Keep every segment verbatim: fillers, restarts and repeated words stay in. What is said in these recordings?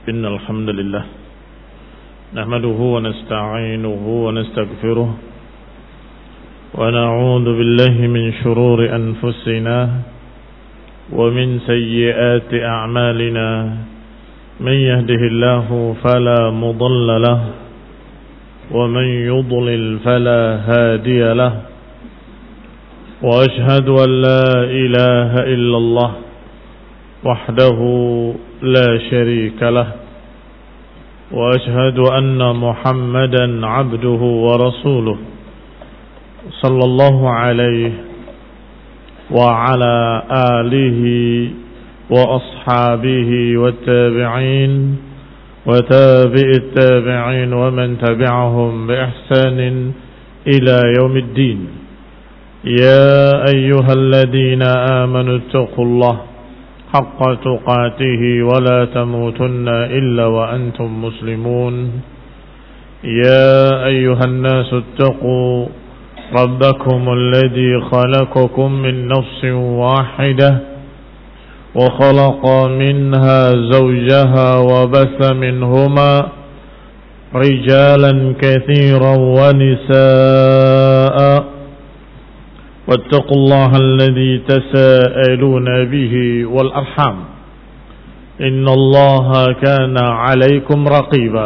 إن الحمد لله نحمده ونستعينه ونستغفره ونعوذ بالله من شرور أنفسنا ومن سيئات أعمالنا من يهده الله فلا مضل له ومن يضلل فلا هادي له وأشهد أن لا إله إلا الله وحده لا شريك له وأشهد أن محمدا عبده ورسوله صلى الله عليه وعلى آله وأصحابه والتابعين وتابع التابعين ومن تبعهم بإحسان إلى يوم الدين. يا أيها الذين آمنوا اتقوا الله حق تقاته ولا تموتن إلا وأنتم مسلمون. يا أيها الناس اتقوا ربكم الذي خلقكم من نفس واحدة وخلق منها زوجها وبث منهما رجالا كثيرا ونساء واتقوا الله الذي تساءلون به والأرحام إن الله كان عليكم رقيبا.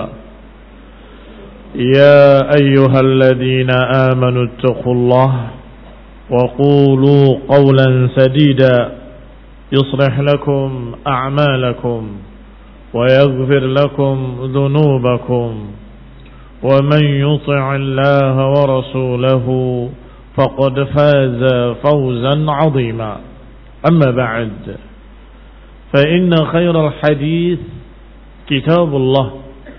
يا أيها الذين آمنوا اتقوا الله وقولوا قولا سديدا يصلح لكم أعمالكم ويغفر لكم ذنوبكم ومن يطع الله ورسوله فقد فاز فوزا عظيما. أما بعد فإن خير الحديث كتاب الله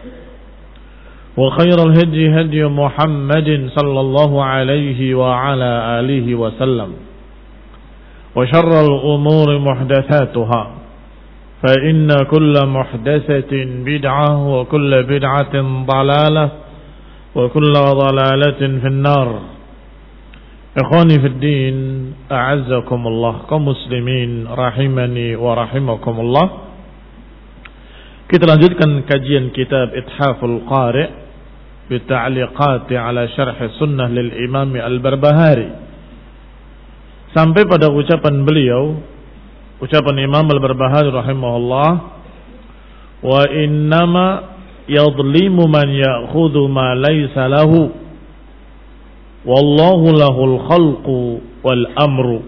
وخير الهدي هدي محمد صلى الله عليه وعلى آله وسلم وشر الأمور محدثاتها فإن كل محدثة بدعة وكل بدعة ضلالة وكل ضلالة في النار. Ikhwani fid din, a'azzakumullah, kaum muslimin rahimani wa rahimakumullah. Kita lanjutkan kajian kitab Ithaful Qari' bi ta'liqati ala syarh sunnah lil Imam Al-Barbahari. Sampai pada ucapan beliau, ucapan Imam Al-Barbahari rahimahullah, wa innama yadhlimu man ya'khudhu ma laysa lahu wallahu lahul khalqu wal amru.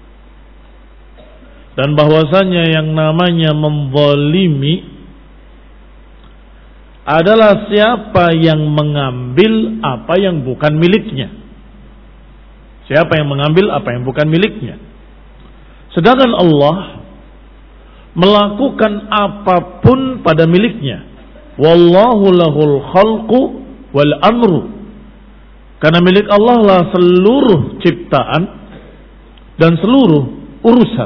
Dan bahwasanya yang namanya menzalimi adalah siapa yang mengambil apa yang bukan miliknya. Siapa yang mengambil apa yang bukan miliknya. Sedangkan Allah melakukan apapun pada miliknya. Wallahu lahul khalqu wal amru. Karena milik Allah lah seluruh ciptaan dan seluruh urusan.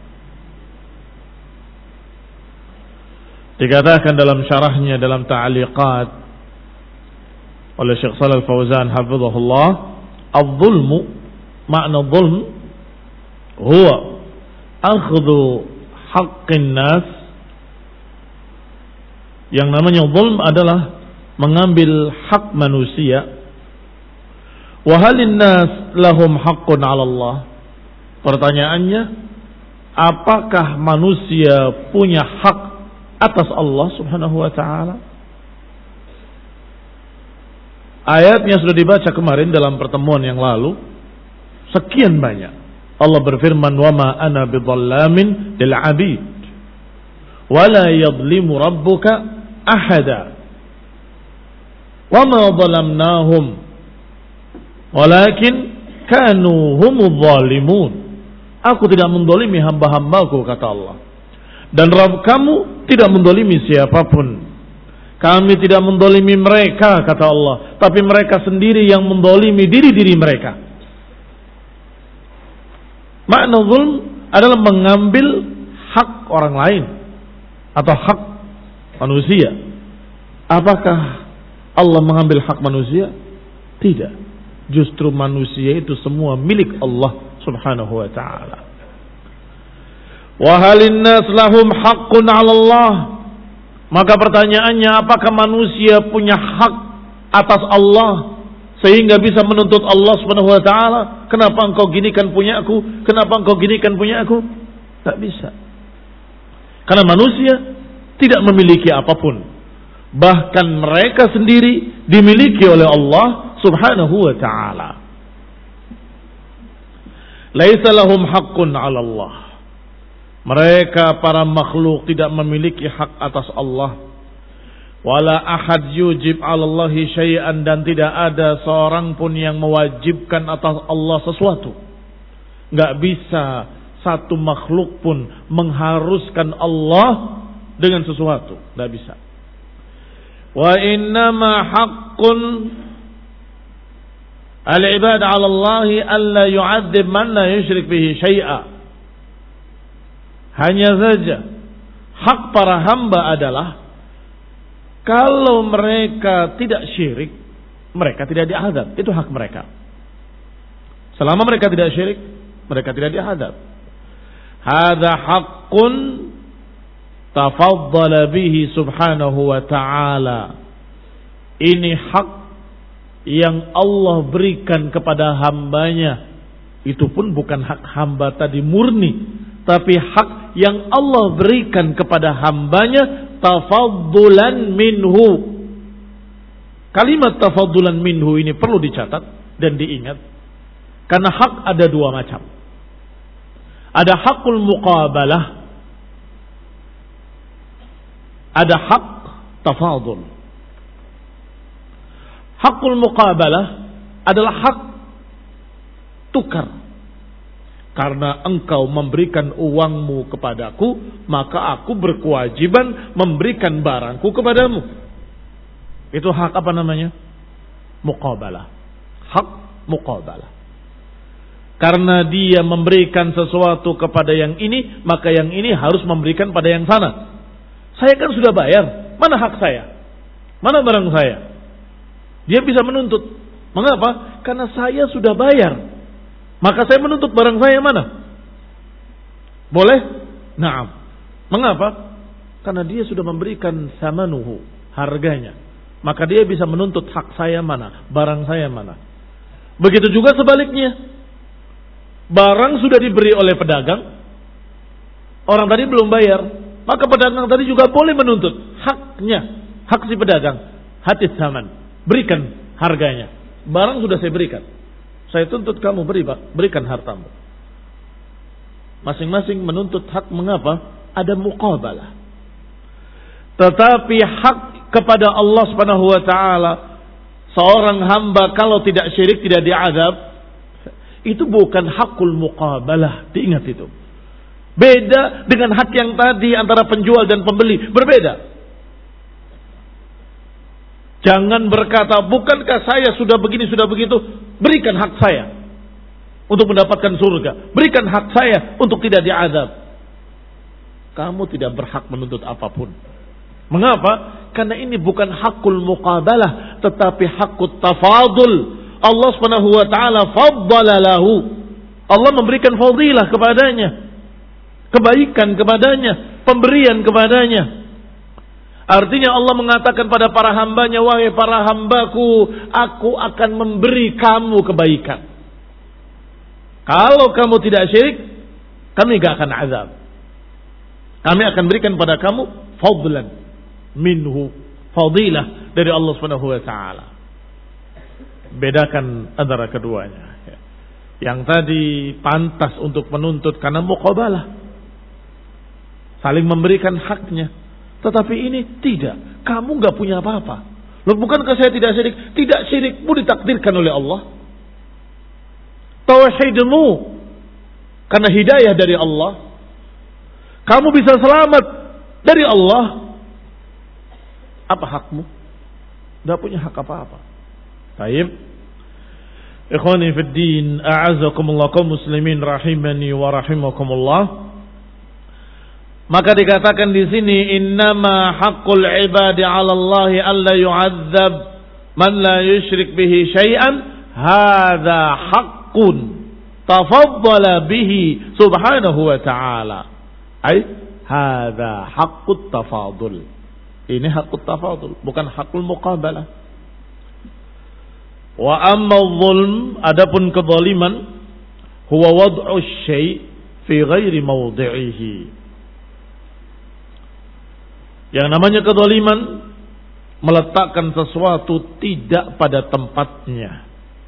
Dikatakan dalam syarahnya dalam ta'liqat oleh Syekh Shalal Fauzan hafizahullah, adh-dhulmu, makna dhulm huwa akhdhu haqqin nas. Yang namanya dhulm adalah mengambil hak manusia. Wa halin nas lahum haqqun 'ala Allah. Pertanyaannya, apakah manusia punya hak atas Allah Subhanahu wa taala? Ayatnya sudah dibaca kemarin dalam pertemuan yang lalu. Sekian banyak. Allah berfirman, "Wa ma ana bidhallamin lil 'abid wa la yadhlimu rabbuka ahada. Wa ma dhalamnahum walakin kanu humudz zalimun." Aku tidak mendolimi hamba-hambaku, kata Allah. Dan Rabb kamu tidak mendolimi siapapun. Kami tidak mendolimi mereka, kata Allah. Tapi mereka sendiri yang mendolimi diri-diri mereka. Makna zulm adalah mengambil hak orang lain atau hak manusia. Apakah Allah mengambil hak manusia? Tidak. Justru manusia itu semua milik Allah Subhanahu wa ta'ala. Wa halin nas lahum haqqun 'ala Allah. Maka pertanyaannya, apakah manusia punya hak atas Allah sehingga bisa menuntut Allah Subhanahu wa taala, kenapa engkau ginikan punya aku? Kenapa engkau ginikan punya aku? Tak bisa. Karena manusia tidak memiliki apapun. Bahkan mereka sendiri dimiliki oleh Allah Subhanahu wa taala. Laisa lahum haqqun 'ala Allah. Mereka para makhluk tidak memiliki hak atas Allah. Wala ahad yujib 'ala Allahi syai'an, dan tidak ada seorang pun yang mewajibkan atas Allah sesuatu. Enggak bisa satu makhluk pun mengharuskan Allah dengan sesuatu, enggak bisa. Wa innama haqqun al-ibad 'ala Allahi alla yu'adzib man la yusyrik bihi syai'a. Hanya saja hak para hamba adalah kalau mereka tidak syirik, mereka tidak diazab. Itu hak mereka. Selama mereka tidak syirik, mereka tidak diazab. Hadza haqqun tafaddala bihi subhanahu wa ta'ala. Ini hak yang Allah berikan kepada hambanya. Itu pun bukan hak hamba tadi murni, tapi hak yang Allah berikan kepada hambanya tafaddulan minhu. Kalimat tafaddulan minhu ini perlu dicatat dan diingat, karena hak ada dua macam. Ada hakul muqabalah, ada hak tafadul. Hakul muqabalah adalah hak tukar. Karena engkau memberikan uangmu kepadaku, maka aku berkewajiban memberikan barangku kepadamu. Itu hak apa namanya? Muqabalah. Hak muqabalah. Karena dia memberikan sesuatu kepada yang ini, maka yang ini harus memberikan pada yang sana. Saya kan sudah bayar, mana hak saya? Mana barang saya? Dia bisa menuntut. Mengapa? Karena saya sudah bayar, maka saya menuntut barang saya mana? Boleh? Naam. Mengapa? Karena dia sudah memberikan samanuhu, harganya. Maka dia bisa menuntut hak saya mana, barang saya mana. Begitu juga sebaliknya. Barang sudah diberi oleh pedagang, orang tadi belum bayar, maka pedagang tadi juga boleh menuntut haknya, hak si pedagang. Hatis saman, berikan harganya. Barang sudah saya berikan, saya tuntut kamu beri, berikan hartamu. Masing-masing menuntut hak. Mengapa? Ada muqabalah. Tetapi hak kepada Allah Subhanahu wa taala, seorang hamba kalau tidak syirik tidak diazab, itu bukan hakul muqabalah. Diingat itu. Beda dengan hak yang tadi antara penjual dan pembeli, berbeda. Jangan berkata, bukankah saya sudah begini, sudah begitu, berikan hak saya untuk mendapatkan surga. Berikan hak saya untuk tidak diazab. Kamu tidak berhak menuntut apapun. Mengapa? Karena ini bukan hakul muqabalah, tetapi hakut tafadul. Allah Subhanahu wa taala faddala lahu. Allah memberikan fadilah kepadanya, kebaikan kepadanya, pemberian kepadanya. Artinya Allah mengatakan pada para hambanya, wahai para hambaku, aku akan memberi kamu kebaikan. Kalau kamu tidak syirik, kami gak akan azab. Kami akan berikan pada kamu fadlan minhu, fadilah dari Allah Subhanahu wa taala. Bedakan antara keduanya. Yang tadi pantas untuk menuntut karena muqabalah, saling memberikan haknya. Tetapi ini tidak. Kamu gak punya apa-apa. Loh, bukankah saya tidak syirik? Tidak syirik pun ditakdirkan oleh Allah. Tauhidmu karena hidayah dari Allah. Kamu bisa selamat dari Allah. Apa hakmu? Gak punya hak apa-apa. Baik. Ikhwani fid din, a'azzakumullah kaum muslimin rahimani wa rahimakumullah. Maka dikatakan di sini, innama haqqul ibadi 'ala Allah alla yu'adzab man la yusyrik bihi syai'an, hadza haqqun tafaddala bihi subhanahu wa ta'ala. Ai hadza haqqut tafadul. Ini hakut tafadul, bukan hakul muqabalah. Wa amma zulm, adapun kezaliman, huwa wad'u syai' fi ghairi mawdi'ihi. Yang namanya kezaliman, meletakkan sesuatu tidak pada tempatnya.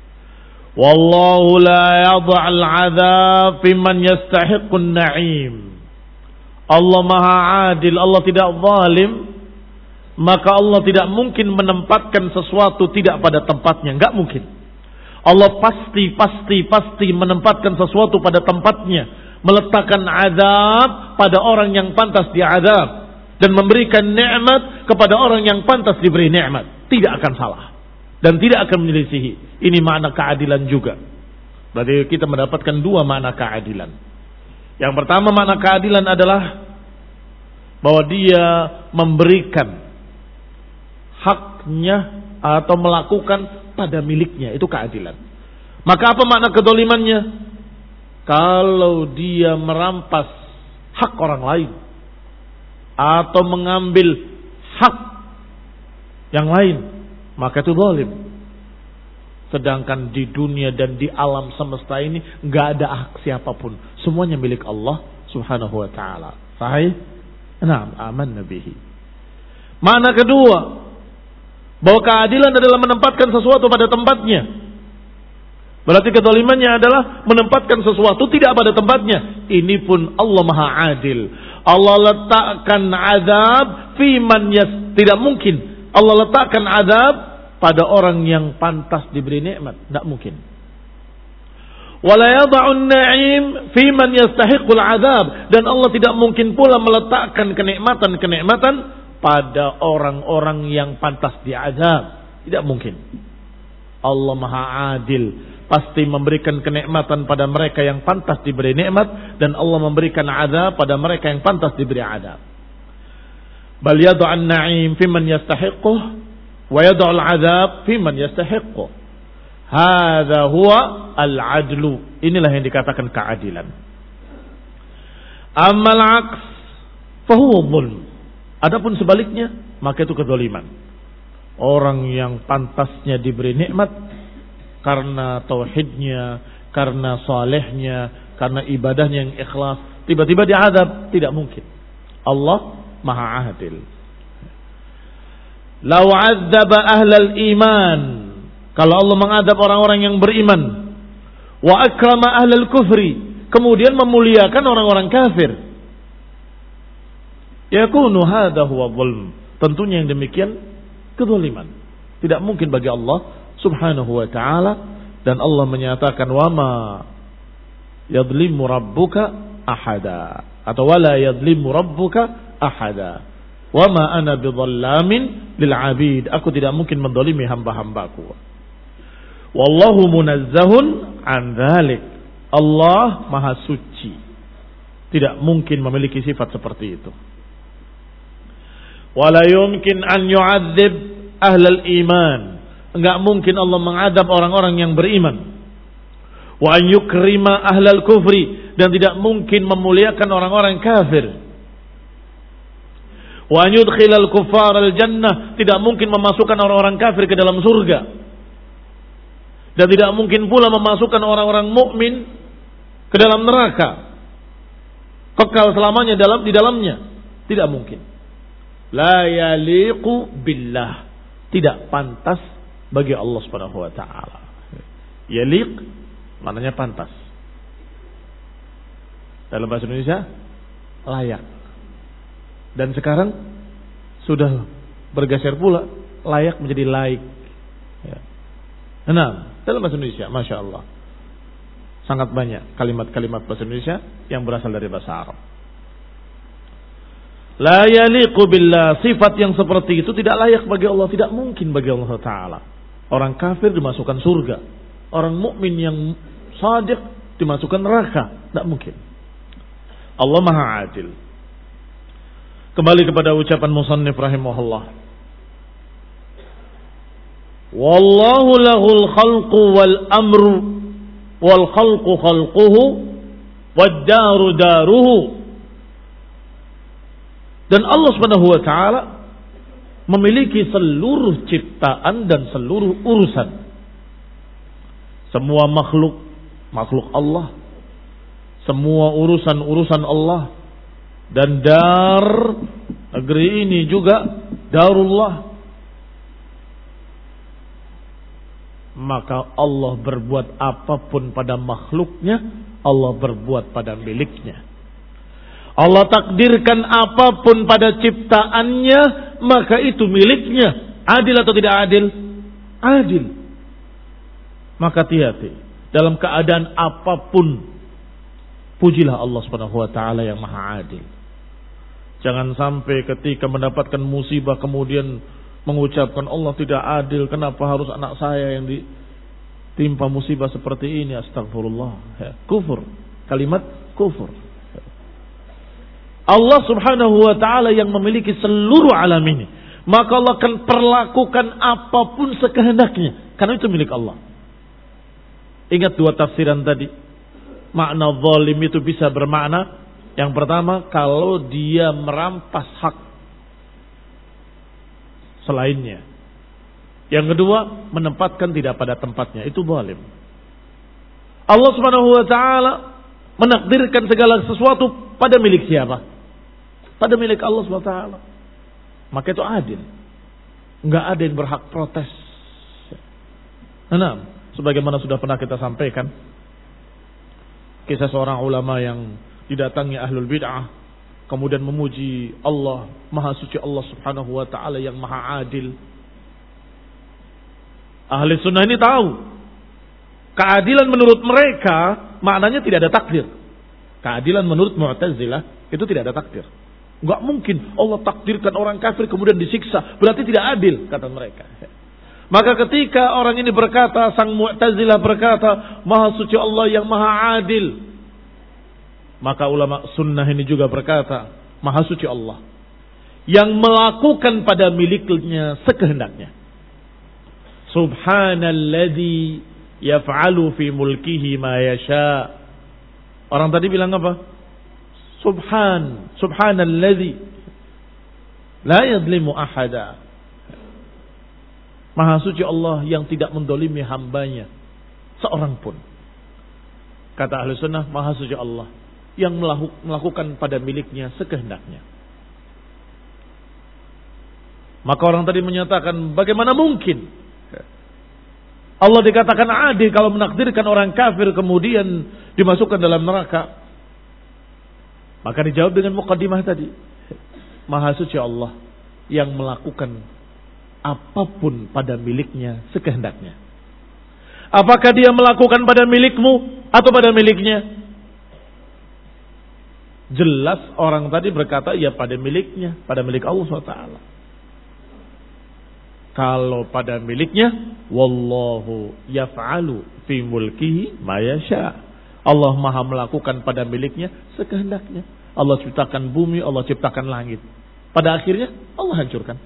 Wallahu la yad'al 'adzab fi man yastahiqqun na'im. Allah Maha Adil, Allah tidak zalim, maka Allah tidak mungkin menempatkan sesuatu tidak pada tempatnya, enggak mungkin. Allah pasti pasti pasti menempatkan sesuatu pada tempatnya, meletakkan azab pada orang yang pantas diazab dan memberikan nikmat kepada orang yang pantas diberi nikmat. Tidak akan salah dan tidak akan menyelisihi. Ini makna keadilan juga. Berarti kita mendapatkan dua makna keadilan. Yang pertama, makna keadilan adalah bahwa dia memberikan haknya atau melakukan pada miliknya, itu keadilan. Maka apa makna kedolimannya? Kalau dia merampas hak orang lain atau mengambil hak yang lain, maka itu zalim. Sedangkan di dunia dan di alam semesta ini nggak ada hak siapapun, semuanya milik Allah Subhanahu wa taala. Sahih? Naam, amanna bihi. Makna kedua, bahwa keadilan adalah menempatkan sesuatu pada tempatnya. Berarti kezalimannya adalah menempatkan sesuatu tidak pada tempatnya. Ini pun Allah Maha Adil. Allah letakkan azab fi man yas. Tidak mungkin Allah letakkan azab pada orang yang pantas diberi nikmat. Tidak mungkin. Wala yada'un na'im fi man yastahiqul azab. Dan Allah tidak mungkin pula meletakkan kenikmatan-kenikmatan pada orang-orang yang pantas diazab. Tidak mungkin. Allah Maha Adil, pasti memberikan kenikmatan pada mereka yang pantas diberi nikmat, dan Allah memberikan azab pada mereka yang pantas diberi azab. Bal yad'an na'im fi man yastahiquh wa yad'al azab fi man yastahiquh. Hadza huwa al-'adlu. Inilah yang dikatakan keadilan. Amal 'aks fa huwa dhulm. Adapun sebaliknya, maka itu kezaliman. Orang yang pantasnya diberi nikmat karena tauhidnya, karena salehnya, karena ibadahnya yang ikhlas, tiba-tiba diazab, tidak mungkin. Allah Maha Adil. Lau 'adzaba ahlal iman, kalau Allah mengadab orang-orang yang beriman, wa akrama ahlal kufri, kemudian memuliakan orang-orang kafir, yakunu hadha huwa dhulm. Tentunya yang demikian kezaliman. Tidak mungkin bagi Allah Subhanahu wa ta'ala. Dan Allah menyatakan, wama yadlimu rabbuka ahada, atau wala yadlimu rabbuka ahada, wama ana bidhallamin lil abid. Aku tidak mungkin mendolimi hamba-hambaku. Wallahu munazzahun an dhalik. Allah maha suci, tidak mungkin memiliki sifat seperti itu. Wala yumkin an yu'adzib ahlal iman. Enggak mungkin Allah mengadab orang-orang yang beriman. Wa an yukrima ahlal kufri, dan tidak mungkin memuliakan orang-orang kafir. Wa an yudkhilal kuffar al jannah, tidak mungkin memasukkan orang-orang kafir ke dalam surga. Dan tidak mungkin pula memasukkan orang-orang mukmin ke dalam neraka, kekal selamanya dalam di dalamnya. Tidak mungkin. La yaliqu billah, tidak pantas bagi Allah Subhanahu wa taala. Yaliq maknanya pantas. Dalam bahasa Indonesia layak. Dan sekarang sudah bergeser pula layak menjadi laik. Ya. Nah, dalam bahasa Indonesia, masya Allah, sangat banyak kalimat-kalimat bahasa Indonesia yang berasal dari bahasa Arab. La yaliqu billah, sifat yang seperti itu tidak layak bagi Allah, tidak mungkin bagi Allah Ta'ala. Orang kafir dimasukkan surga, orang mukmin yang shadiq dimasukkan neraka, tidak mungkin. Allah Maha Adil. Kembali kepada ucapan musannif rahimahullah. Wallahu lahul khalqu wal amru wal khalqu khalquhu wad daru daruhu. Dan Allah Subhanahu wa taala memiliki seluruh ciptaan dan seluruh urusan. Semua makhluk, makhluk Allah. Semua urusan-urusan Allah. Dan dar, negeri ini juga darullah. Maka Allah berbuat apapun pada makhluknya, Allah berbuat pada miliknya. Allah takdirkan apapun pada ciptaannya, maka itu miliknya. Adil atau tidak adil? Adil. Maka hati-hati. Dalam keadaan apapun, pujilah Allah Subhanahu wa taala yang Maha Adil. Jangan sampai ketika mendapatkan musibah kemudian mengucapkan Allah tidak adil, kenapa harus anak saya yang ditimpa musibah seperti ini? Astagfirullah. Ya, kufur. Kalimat kufur. Allah Subhanahu wa taala yang memiliki seluruh alam ini, maka Allah akan perlakukan apapun sekehendaknya, karena itu milik Allah. Ingat dua tafsiran tadi. Makna zalim itu bisa bermakna, yang pertama, kalau dia merampas hak selainnya. Yang kedua, menempatkan tidak pada tempatnya, itu zalim. Allah Subhanahu wa taala menakdirkan segala sesuatu pada milik siapa? Pada milik Allah subhanahu wa taala. Maka itu adil. Enggak ada yang berhak protes. Nah, sebagaimana sudah pernah kita sampaikan, kisah seorang ulama yang didatangi ahlul bid'ah, kemudian memuji Allah, Maha Suci Allah Subhanahu wa taala yang Maha Adil. Ahli sunnah ini tahu keadilan menurut mereka maknanya tidak ada takdir. Keadilan menurut Mu'tazilah itu tidak ada takdir. Enggak mungkin Allah takdirkan orang kafir kemudian disiksa, berarti tidak adil, kata mereka. Maka ketika orang ini berkata, sang Mu'tazilah berkata, Maha Suci Allah yang Maha Adil, maka ulama sunnah ini juga berkata, Maha Suci Allah yang melakukan pada miliknya sekehendaknya. Subhanalladzi yaf'alu fi mulkihi ma yasha. Orang tadi bilang apa? Subhan, subhanalladzi la yadlimu ahada. Maha suci Allah yang tidak mendolimi hambanya seorang pun. Kata ahli sunnah, Maha suci Allah yang melakukan pada miliknya sekehendaknya. Maka orang tadi menyatakan, bagaimana mungkin Allah dikatakan adil kalau menakdirkan orang kafir kemudian dimasukkan dalam neraka? Maka dijawab dengan muqaddimah tadi. Maha suci Allah yang melakukan apapun pada miliknya sekehendaknya. Apakah dia melakukan pada milikmu atau pada miliknya? Jelas orang tadi berkata, ya pada miliknya, pada milik Allah subhanahu wa taala. Kalau pada miliknya, wallahu yaf'alu fi mulkihi ma yasha. Allah Maha melakukan pada miliknya sekehendaknya. Allah ciptakan bumi, Allah ciptakan langit. Pada akhirnya Allah hancurkan.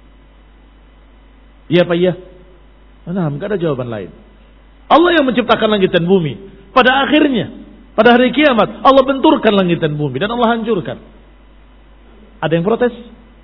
Iya Pak, iya. Nah, enggak ada jawaban lain. Allah yang menciptakan langit dan bumi. Pada akhirnya, pada hari kiamat, Allah benturkan langit dan bumi dan Allah hancurkan. Ada yang protes?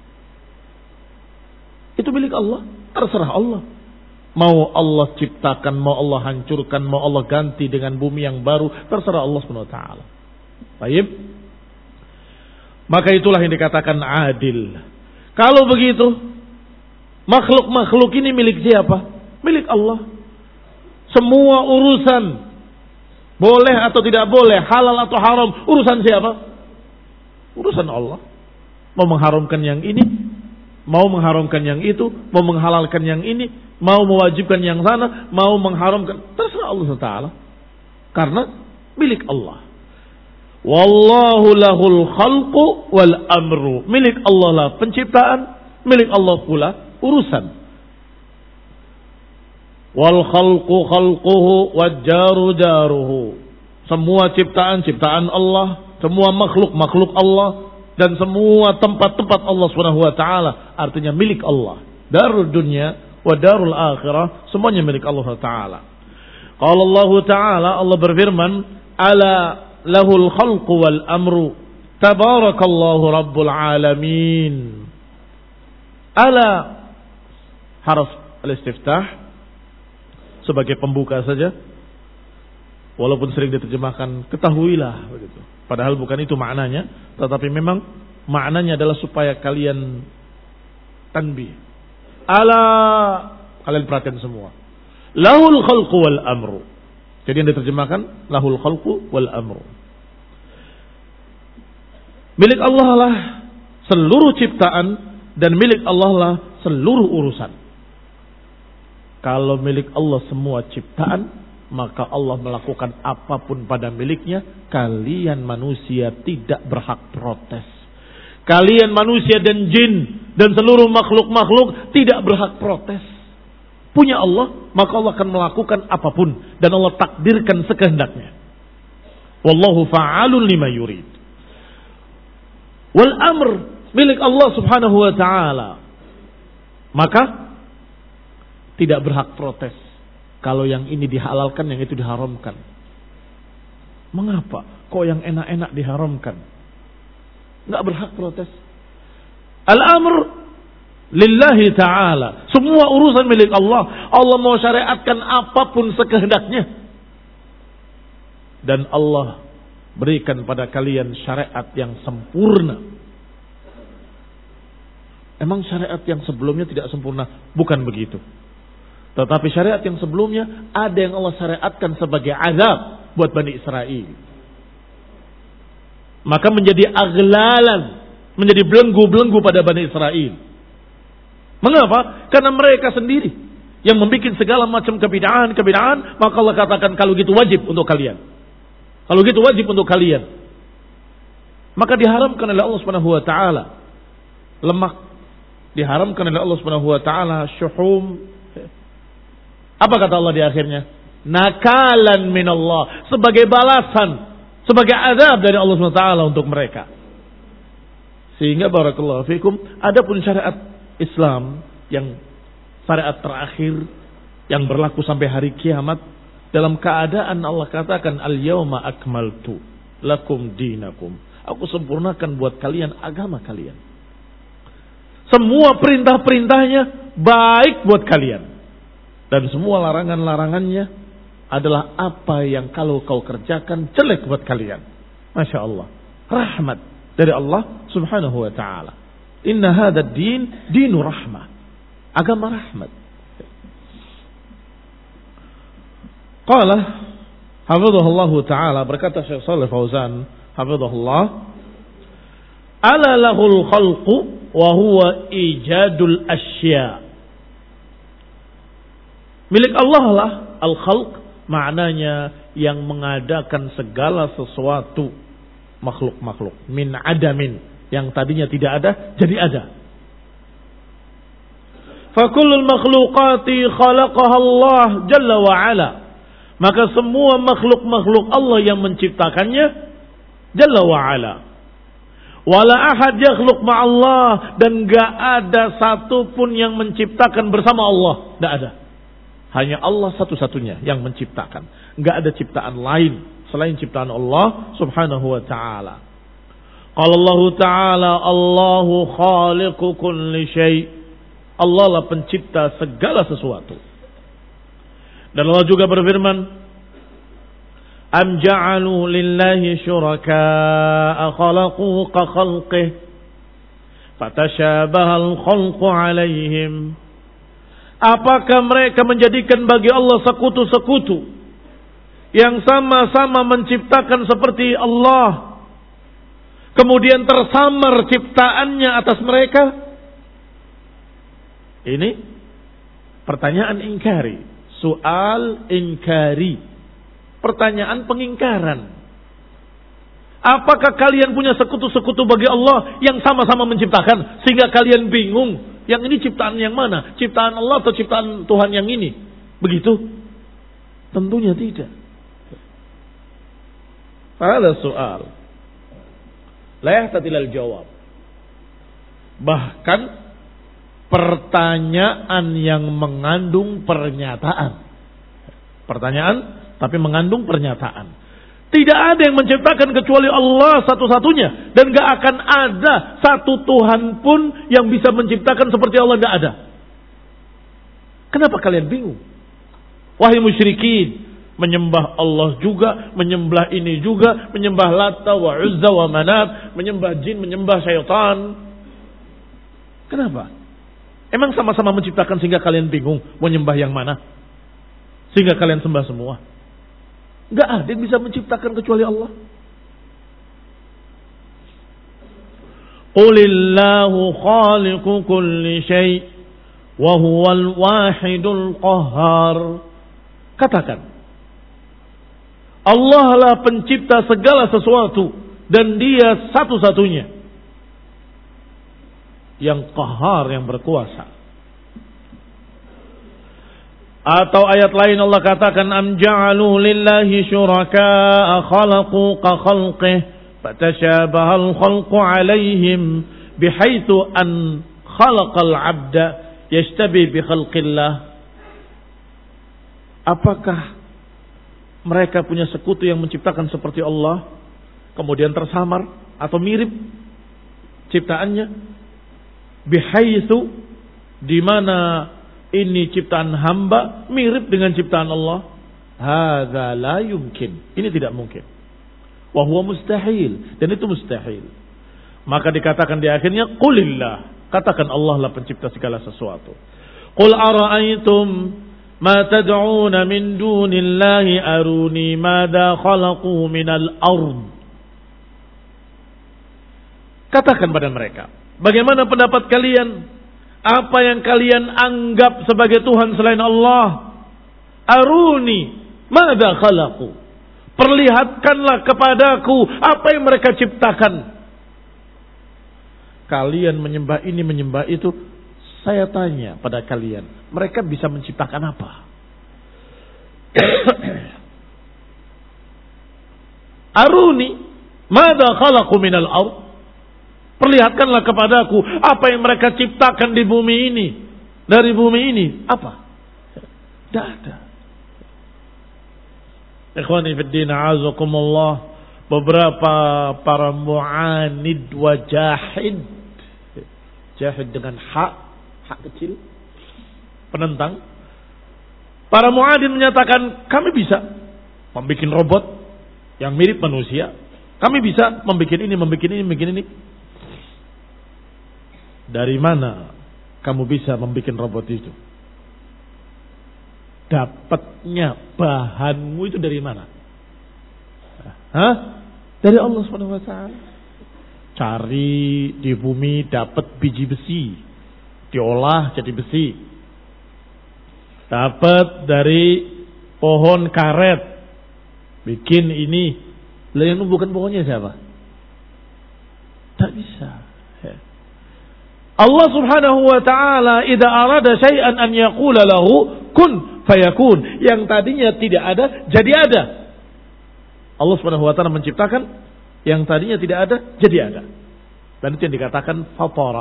Itu milik Allah, terserah Allah. Mau Allah ciptakan, mau Allah hancurkan, mau Allah ganti dengan bumi yang baru, terserah Allah subhanahu wa taala. Baik. Maka itulah yang dikatakan adil. Kalau begitu, makhluk-makhluk ini milik siapa? Milik Allah. Semua urusan, boleh atau tidak boleh, halal atau haram, urusan siapa? Urusan Allah. Mau mengharamkan yang ini, mau mengharamkan yang itu, mau menghalalkan yang ini, mau mewajibkan yang sana, mau mengharamkan, terserah Allah subhanahu wa taala. Karena milik Allah. Wallahu lahul khalqu wal amru. Milik Allah lah penciptaan, milik Allah pula urusan. Wal khalqu khalquhu wad jaru jaruhu. Semua ciptaan ciptaan Allah, semua makhluk makhluk Allah, dan semua tempat-tempat Allah Subhanahu wa taala artinya milik Allah. Darul dunya wa darul akhirah semuanya milik Allah taala. Qala Allah taala, Allah berfirman, ala lahul khalqu wal amru tabarakallahu rabbul alamin. Ala harf al-istiftah sebagai pembuka saja. Walaupun sering diterjemahkan ketahuilah begitu. Padahal bukan itu maknanya, tetapi memang maknanya adalah supaya kalian tanbih. Ala, kalian perhatikan semua. Lahul khalqu wal amru. Jadi yang diterjemahkan lahul khalqu wal amru. Milik Allah lah seluruh ciptaan dan milik Allah lah seluruh urusan. Kalau milik Allah semua ciptaan, maka Allah melakukan apapun pada miliknya. Kalian manusia tidak berhak protes. Kalian manusia dan jin dan seluruh makhluk-makhluk tidak berhak protes. Punya Allah, maka Allah akan melakukan apapun dan Allah takdirkan sekehendaknya. Wallahu fa'alun lima yurid. Wal amr milik Allah Subhanahu wa taala. Maka tidak berhak protes kalau yang ini dihalalkan, yang itu diharamkan. Mengapa? Kok yang enak-enak diharamkan? Enggak berhak protes. Al-amr lillahi ta'ala. Semua urusan milik Allah. Allah mau syariatkan apapun sekehendaknya. Dan Allah berikan pada kalian syariat yang sempurna. Emang syariat yang sebelumnya tidak sempurna? Bukan begitu. Tetapi syariat yang sebelumnya ada yang Allah syariatkan sebagai azab buat Bani Israel. Maka menjadi aglalan, menjadi belenggu-belenggu pada Bani Israel. Mengapa? Karena mereka sendiri yang membuat segala macam kebid'ahan-kebid'ahan, maka Allah katakan kalau gitu wajib untuk kalian. Kalau gitu wajib untuk kalian. Maka diharamkan oleh Allah Subhanahu wa taala lemak, diharamkan oleh Allah Subhanahu wa taala syuhum. Apa kata Allah di akhirnya? Nakalan minallah, sebagai balasan, sebagai azab dari Allah Subhanahu wa taala untuk mereka. Sehingga barakallahu fikum, adapun syariat Islam yang syariat terakhir yang berlaku sampai hari kiamat, dalam keadaan Allah katakan al-yauma akmaltu lakum dinakum. Aku sempurnakan buat kalian agama kalian. Semua perintah-perintahnya baik buat kalian. Dan semua larangan-larangannya adalah apa yang kalau kau kerjakan jelek buat kalian. Masya Allah. Rahmat dari Allah Subhanahu wa ta'ala. Inna hadha din dinu rahmah. Agama rahmat. Qala hafizahullah ta'ala, berkata Syekh Shalih Fauzan hafizahullah, ala lahul khalqu wa huwa ijadul asya. Milik Allah lah al-khalq, maknanya yang mengadakan segala sesuatu makhluk-makhluk min adamin, yang tadinya tidak ada jadi ada. Fa kullul makhluqati khalaqaha Allah jalla wa ala. Maka semua makhluk-makhluk Allah yang menciptakannya jalla wa ala. Wala ahad yakhluq ma'allah, dan enggak ada satu pun yang menciptakan bersama Allah, enggak ada. Hanya Allah satu-satunya yang menciptakan. Enggak ada ciptaan lain selain ciptaan Allah Subhanahu wa ta'ala. Qala Allah ta'ala, Allahu khaliqu kulli syai'. Allah lah pencipta segala sesuatu. Dan Allah juga berfirman, am ja'alu lillahi syuraka'a khalaqu ka khalqih fatashabaha al-khalqu 'alaihim. Apakah mereka menjadikan bagi Allah sekutu-sekutu yang sama-sama menciptakan seperti Allah, kemudian tersamar ciptaannya atas mereka? Ini pertanyaan ingkari, soal ingkari, pertanyaan pengingkaran. Apakah kalian punya sekutu-sekutu bagi Allah yang sama-sama menciptakan sehingga kalian bingung? Yang ini ciptaan yang mana? Ciptaan Allah atau ciptaan Tuhan yang ini? Begitu? Tentunya tidak. Ada soal. La yahtadilal jawab. Bahkan pertanyaan yang mengandung pernyataan. Pertanyaan tapi mengandung pernyataan. Tidak ada yang menciptakan kecuali Allah satu-satunya. Dan gak akan ada satu Tuhan pun yang bisa menciptakan seperti Allah. Gak ada. Kenapa kalian bingung? Wahai musyrikin, menyembah Allah juga, menyembah ini juga, menyembah Lata wa Uzza wa Manat, menyembah jin, menyembah syaitan. Kenapa? Emang sama-sama menciptakan sehingga kalian bingung mau nyembah yang mana? Sehingga kalian sembah semua? Gak ada yang bisa menciptakan kecuali Allah. Qulillahu khaliqu kulli syai' wa huwal wahidul qahhar. Katakan, Allah lah pencipta segala sesuatu dan Dia satu-satunya yang qahhar, yang berkuasa. Atau ayat lain Allah katakan, am ja'alu lillahi syuraka'a khalaqu ka khalqih fatashabaha al-khalqu 'alaihim bihaitsu an khalaqal 'abda yashtabi bi khalqillah. Apakah mereka punya sekutu yang menciptakan seperti Allah, kemudian tersamar atau mirip ciptaannya? Bihaitsu, di mana ini ciptaan hamba mirip dengan ciptaan Allah. Hadza la yumkin. Ini tidak mungkin. Wa huwa mustahil, dan itu mustahil. Maka dikatakan di akhirnya qulillah, katakan Allah lah pencipta segala sesuatu. Qul ara'aytum ma tad'una min dunillahi aruni madza khalaqu minal ard. Katakan pada mereka, bagaimana pendapat kalian? Apa yang kalian anggap sebagai Tuhan selain Allah? Aruni madza khalaqu. Perlihatkanlah kepadaku apa yang mereka ciptakan. Kalian menyembah ini, menyembah itu. Saya tanya pada kalian, mereka bisa menciptakan apa? Aruni madza khalaqu minal ard. Perlihatkanlah kepadaku apa yang mereka ciptakan di bumi ini. Dari bumi ini. Apa? Tidak ada. Ikhwani fiddin a'azakumullah. Beberapa para mu'anid wa jahid. Jahid dengan hak. Hak kecil. Penentang. Para mu'anid menyatakan, kami bisa membuat robot yang mirip manusia. Kami bisa membuat ini, membuat ini, membuat ini. Dari mana kamu bisa membuat robot itu? Dapatnya bahanmu itu dari mana? Hah? Dari Allah subhanahu wa taala. Cari di bumi dapat biji besi, diolah jadi besi. Dapat dari pohon karet, bikin ini. Lah yang bukan pohonnya siapa? Tak bisa. Allah subhanahu wa ta'ala idza arada syai'an an yaqula lahu kun fayakun. Yang tadinya tidak ada jadi ada. Allah subhanahu wa ta'ala menciptakan yang tadinya tidak ada jadi ada. Dan itu yang dikatakan fatara.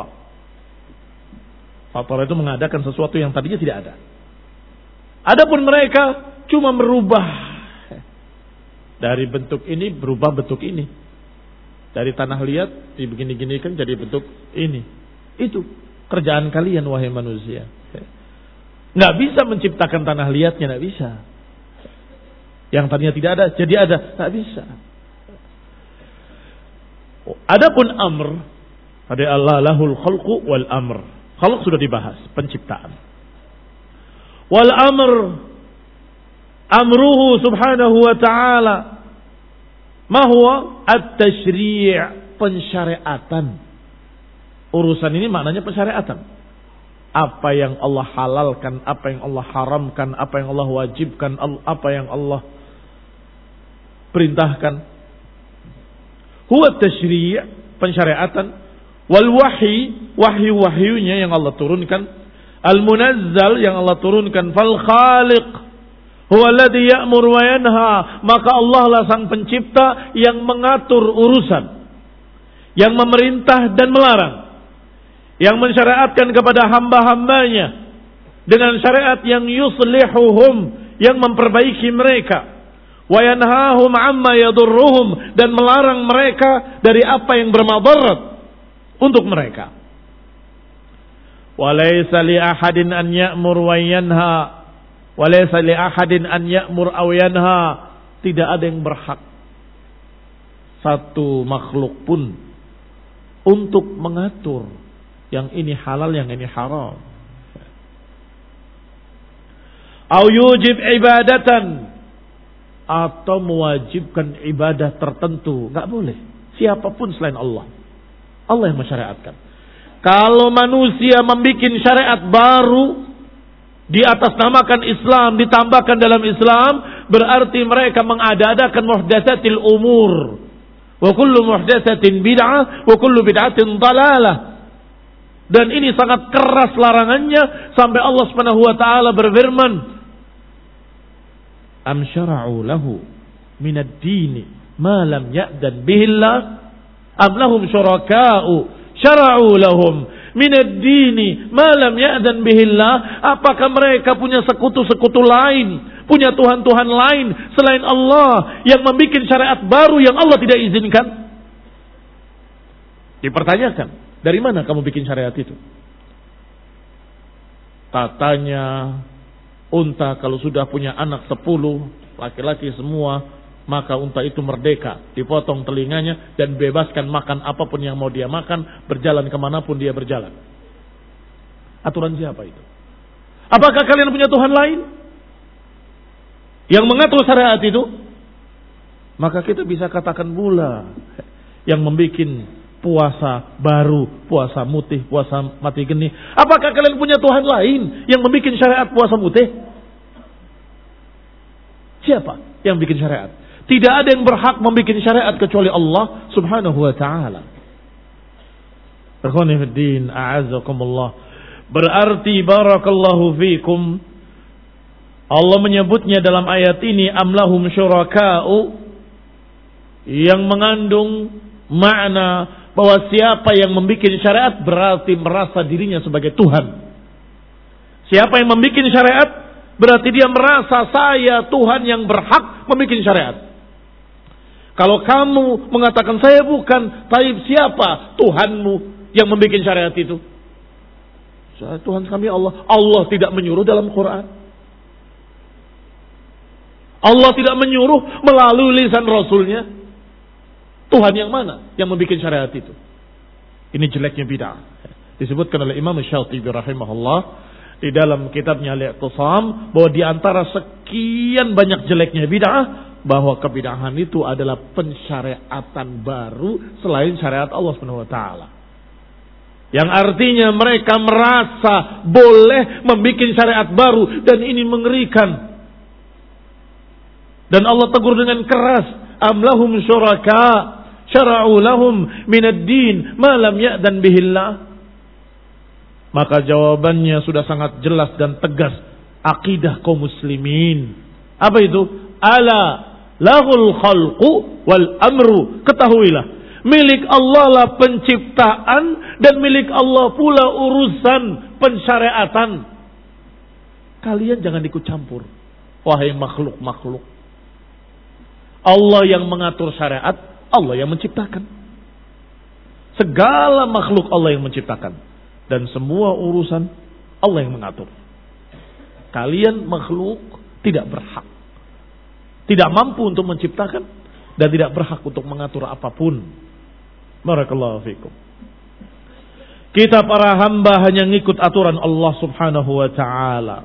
Fatara itu mengadakan sesuatu yang tadinya tidak ada. Adapun mereka cuma merubah dari bentuk ini berubah bentuk ini. Dari tanah liat dibegini-ginikan jadi bentuk ini. Itu kerjaan kalian wahai manusia. Nggak bisa menciptakan tanah liatnya, nggak bisa. Yang tadinya tidak ada jadi ada, nggak bisa. Adapun amr, ada Allah lahul khalqu wal amr. Khalq sudah dibahas, penciptaan. Wal amr, amruhu subhanahu wa ta'ala, ma huwa at-tashri', pensyariatan. Urusan ini maknanya pensyariatan. Apa yang Allah halalkan, apa yang Allah haramkan, apa yang Allah wajibkan, apa yang Allah perintahkan. Huwa tashri', pensyariatan. Wal wahyi, wahyu-wahyunya yang Allah turunkan. Al munazzal, yang Allah turunkan. Fal khaliq huwa alladhi ya'mur wa yanha. Maka Allah lah sang pencipta yang mengatur urusan, yang memerintah dan melarang, yang mensyariatkan kepada hamba-hambanya dengan syariat yang yuslihuhum, yang memperbaiki mereka. wa yanhahum amma yadurruhum, dan melarang mereka dari apa yang bermadarat untuk mereka. Wa laysa li ahadin an ya'mur wa yanha, wa laysa li ahadin an ya'mur aw yanha, tidak ada yang berhak satu makhluk pun untuk mengatur yang ini halal, yang ini haram. Au yujib ibadatan, atau mewajibkan ibadah tertentu. Enggak boleh. Siapapun selain Allah. Allah yang mensyariatkan. Kalau manusia membuat syariat baru di atas namakan Islam, ditambahkan dalam Islam, berarti mereka mengada-adakan muhdatsatil umur. Wa kullu muhdatsatin bid'ah wa kullu bid'atin dhalalah. Dan ini sangat keras larangannya sampai Allah Subhanahu wa taala berfirman, am syara'u lahu min ad-din ma lam ya'dan bihi Allah am lahum syuraka'u syara'u lahum min ad-din ma lam ya'dan bihi Allah. Apakah mereka punya sekutu-sekutu lain, punya Tuhan-Tuhan lain selain Allah yang membuat syariat baru yang Allah tidak izinkan? Dipertanyakan, dari mana kamu bikin syariat itu? Katanya, unta kalau sudah punya anak sepuluh, laki-laki semua, maka unta itu merdeka. Dipotong telinganya dan bebaskan makan apapun yang mau dia makan, berjalan kemanapun dia berjalan. Aturan siapa itu? Apakah kalian punya Tuhan lain yang mengatur syariat itu? Maka kita bisa katakan pula yang membuat puasa baru, puasa mutih, puasa mati geni. Apakah kalian punya Tuhan lain yang membuat syariat puasa mutih? Siapa yang bikin syariat? Tidak ada yang berhak membuat syariat kecuali Allah Subhanahu wa taala. Ikhwani fid din, a'azzakumullah. Berarti barakallahu fikum, Allah menyebutnya dalam ayat ini amlahum syuraka'u, yang mengandung makna bahwa siapa yang membuat syariat berarti merasa dirinya sebagai Tuhan. Siapa yang membuat syariat berarti dia merasa saya Tuhan yang berhak membuat syariat. Kalau kamu mengatakan saya bukan, tapi siapa Tuhanmu yang membuat syariat itu? Saya Tuhan kami Allah. Allah tidak menyuruh dalam Quran. Allah tidak menyuruh melalui lisan Rasulnya. Tuhan yang mana yang membuat syariat itu? Ini jeleknya bid'ah. Disebutkan oleh Imam Syatibi rahimahullah di dalam kitabnya Al-I'tisam bahwa di antara sekian banyak jeleknya bid'ah, bahwa kebid'ahan itu adalah pensyariatan baru selain syariat Allah Subhanahu wa taala. Yang artinya mereka merasa boleh membuat syariat baru, dan ini mengerikan. Dan Allah tegur dengan keras, am lahum syuraka syara'u lahum minad din ma lam ya'dan bihillah. Maka jawabannya sudah sangat jelas dan tegas, akidah kaum muslimin. Apa itu? Ala lahul khalqu wal amru. Ketahuilah, milik Allah lah penciptaan dan milik Allah pula urusan pensyariatan. Kalian jangan ikut campur, wahai makhluk-makhluk. Allah yang mengatur syariat, Allah yang menciptakan. Segala makhluk Allah yang menciptakan, dan semua urusan Allah yang mengatur. Kalian makhluk tidak berhak, tidak mampu untuk menciptakan, dan tidak berhak untuk mengatur apapun. Barakallahu fikum. Kita para hamba hanya ngikut aturan Allah Subhanahu wa taala.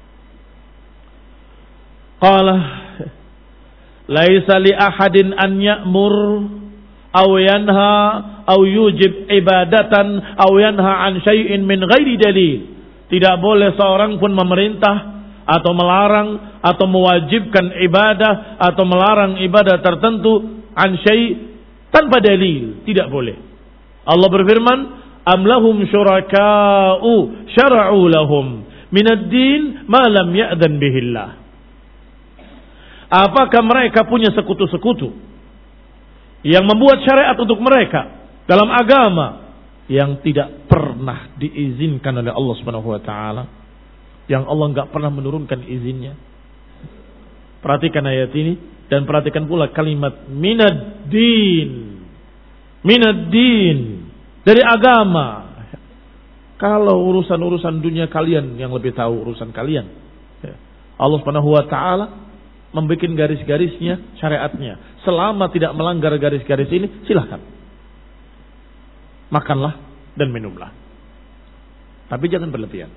Qala laisa li ahadin an ya'mur aw yanha aw yujib ibadatan aw yanha an syai'in min ghairi dalil. Tidak boleh seorang pun memerintah atau melarang atau mewajibkan ibadah atau melarang ibadah tertentu an syai' tanpa dalil. Tidak boleh. Allah berfirman, am lahum syuraka'u syara'u lahum minad din ma lam ya'dan bihillah. Apakah mereka punya sekutu-sekutu yang membuat syariat untuk mereka dalam agama yang tidak pernah diizinkan oleh Allah Subhanahu wa taala, yang Allah enggak pernah menurunkan izinnya? Perhatikan ayat ini, Dan perhatikan pula kalimat minad din. Minad din. Dari agama. Kalau urusan-urusan dunia kalian yang lebih tahu urusan kalian. Allah Subhanahu wa taala membuat garis-garisnya, syariatnya. Selama tidak melanggar garis-garis ini, silakan. Makanlah dan minumlah. Tapi jangan berlebihan.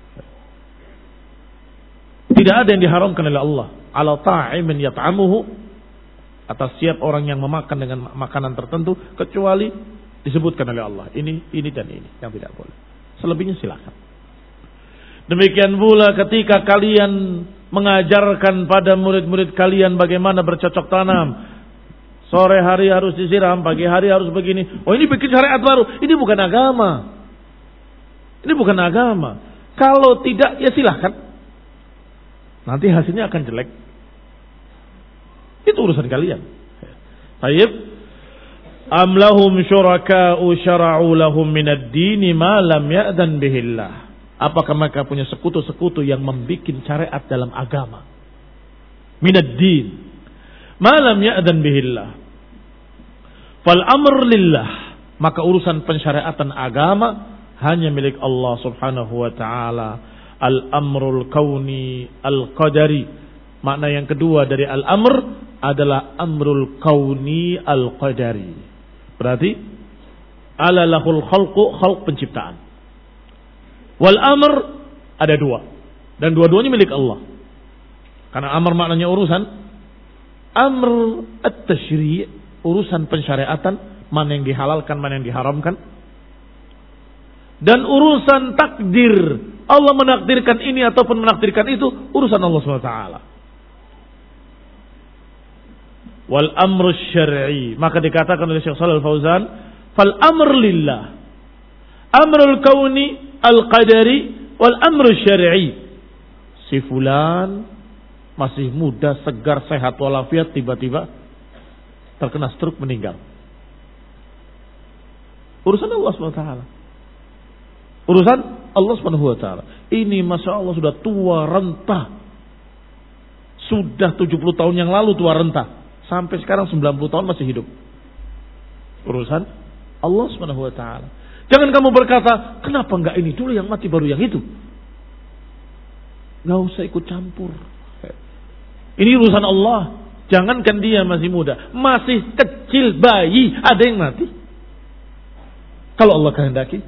Tidak ada yang diharamkan oleh Allah. Ala ta'imin yat'amuhu, atas setiap orang yang memakan dengan makanan tertentu, kecuali disebutkan oleh Allah. Ini, ini dan ini yang tidak boleh. Selebihnya silakan. Demikian pula ketika kalian mengajarkan pada murid-murid kalian bagaimana bercocok tanam. Sore hari harus disiram, pagi hari harus begini. Oh, ini bikin syariat baru. Ini bukan agama. Ini bukan agama. Kalau tidak, ya silahkan. Nanti hasilnya akan jelek. Itu urusan kalian. Baik. Am lahum syuraka'u syara'u lahum minad dini ma lam ya'dan bihillah. Apakah mereka punya sekutu-sekutu yang membuat syariat dalam agama? Minad din ma lam ya'dan bihillah. Fal amr lillah. Maka urusan pensyariatan agama hanya milik Allah Subhanahu wa taala. Al-amrul kauni al-qadari. Makna yang kedua dari al-amr adalah amrul kauni al-qadari. Berarti ala lahul khalqu, khalq penciptaan. Wal amr ada dua. Dan dua-duanya milik Allah. Karena amr maknanya urusan. Amr at-tashri', urusan pensyariatan, mana yang dihalalkan, mana yang diharamkan. Dan urusan takdir, Allah menakdirkan ini ataupun menakdirkan itu, urusan Allah subhanahu wa taala. Wal amru syar'i, maka dikatakan oleh Syekh Shalal Fauzan, fal amr lillah, amrul kauni al-qadari wal amru syar'i. Si fulan masih muda, segar, sehat walafiat, tiba-tiba terkena stroke, meninggal. Urusan Allah subhanahu wa taala. Urusan Allah subhanahu wa taala. Ini masya Allah sudah tua renta. Sudah tujuh puluh tahun yang lalu tua renta. Sampai sekarang sembilan puluh tahun masih hidup. Urusan Allah subhanahu wa ta'ala. Jangan kamu berkata, kenapa enggak ini dulu yang mati baru yang itu? Enggak usah ikut campur. Ini urusan Allah. Jangankan dia masih muda. Masih kecil bayi ada yang mati. Kalau Allah kehendaki.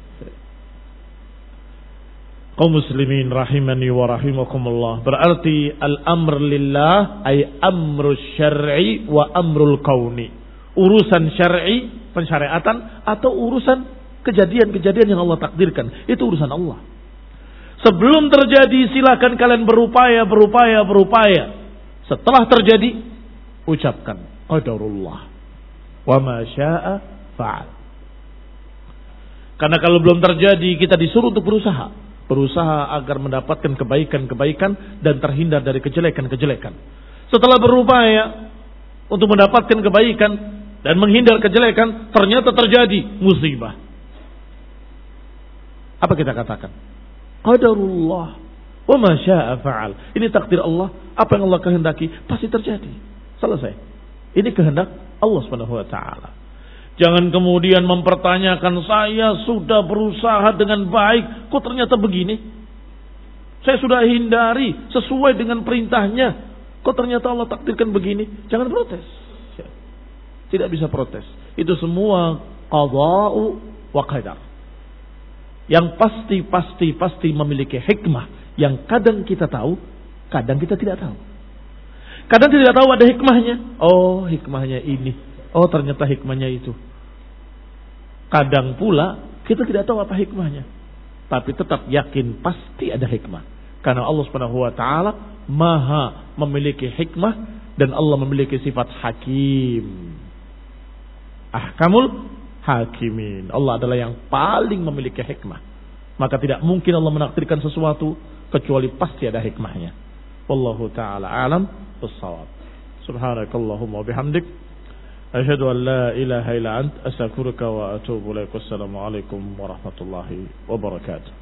Kaum muslimin rahimani wa rahimakumullah. Berarti al-amr lillah ay amru syar'i wa amrul kauni. Urusan syar'i, pensyariatan, atau urusan kejadian-kejadian yang Allah takdirkan. Itu urusan Allah. Sebelum terjadi silakan kalian berupaya, berupaya, berupaya. Setelah terjadi, ucapkan qadarullah. Wa ma syaa fa'al. Karena kalau belum terjadi, kita disuruh untuk berusaha. Berusaha agar mendapatkan kebaikan-kebaikan dan terhindar dari kejelekan-kejelekan. Setelah berupaya untuk mendapatkan kebaikan dan menghindar kejelekan, ternyata terjadi musibah. Apa kita katakan? Qadarullah wa ma syaa fa'al. Ini takdir Allah, apa yang Allah kehendaki pasti terjadi. Selesai. Ini kehendak Allah Subhanahu wa taala. Jangan kemudian mempertanyakan, saya sudah berusaha dengan baik, kok ternyata begini? Saya sudah hindari sesuai dengan perintahnya, kok ternyata Allah takdirkan begini? Jangan protes. Tidak bisa protes. Itu semua qada'u wa qadar. Yang pasti, pasti, pasti memiliki hikmah. Yang kadang kita tahu, kadang kita tidak tahu. Kadang tidak tahu ada hikmahnya. Oh, hikmahnya ini. Oh, ternyata hikmahnya itu. Kadang pula kita tidak tahu apa hikmahnya, tapi tetap yakin pasti ada hikmah. Karena Allah Subhanahu wa taala Maha memiliki hikmah dan Allah memiliki sifat hakim. Ahkamul hakimin. Allah adalah yang paling memiliki hikmah. Maka tidak mungkin Allah menakdirkan sesuatu kecuali pasti ada hikmahnya. Wallahu taala alam bis-shawab. Subhanakallahumma wa bihamdik, asyhadu an la ilaha illa ant, astaghfiruka wa atubu ilaik. Wassalamu alaikum warahmatullahi wabarakatuh.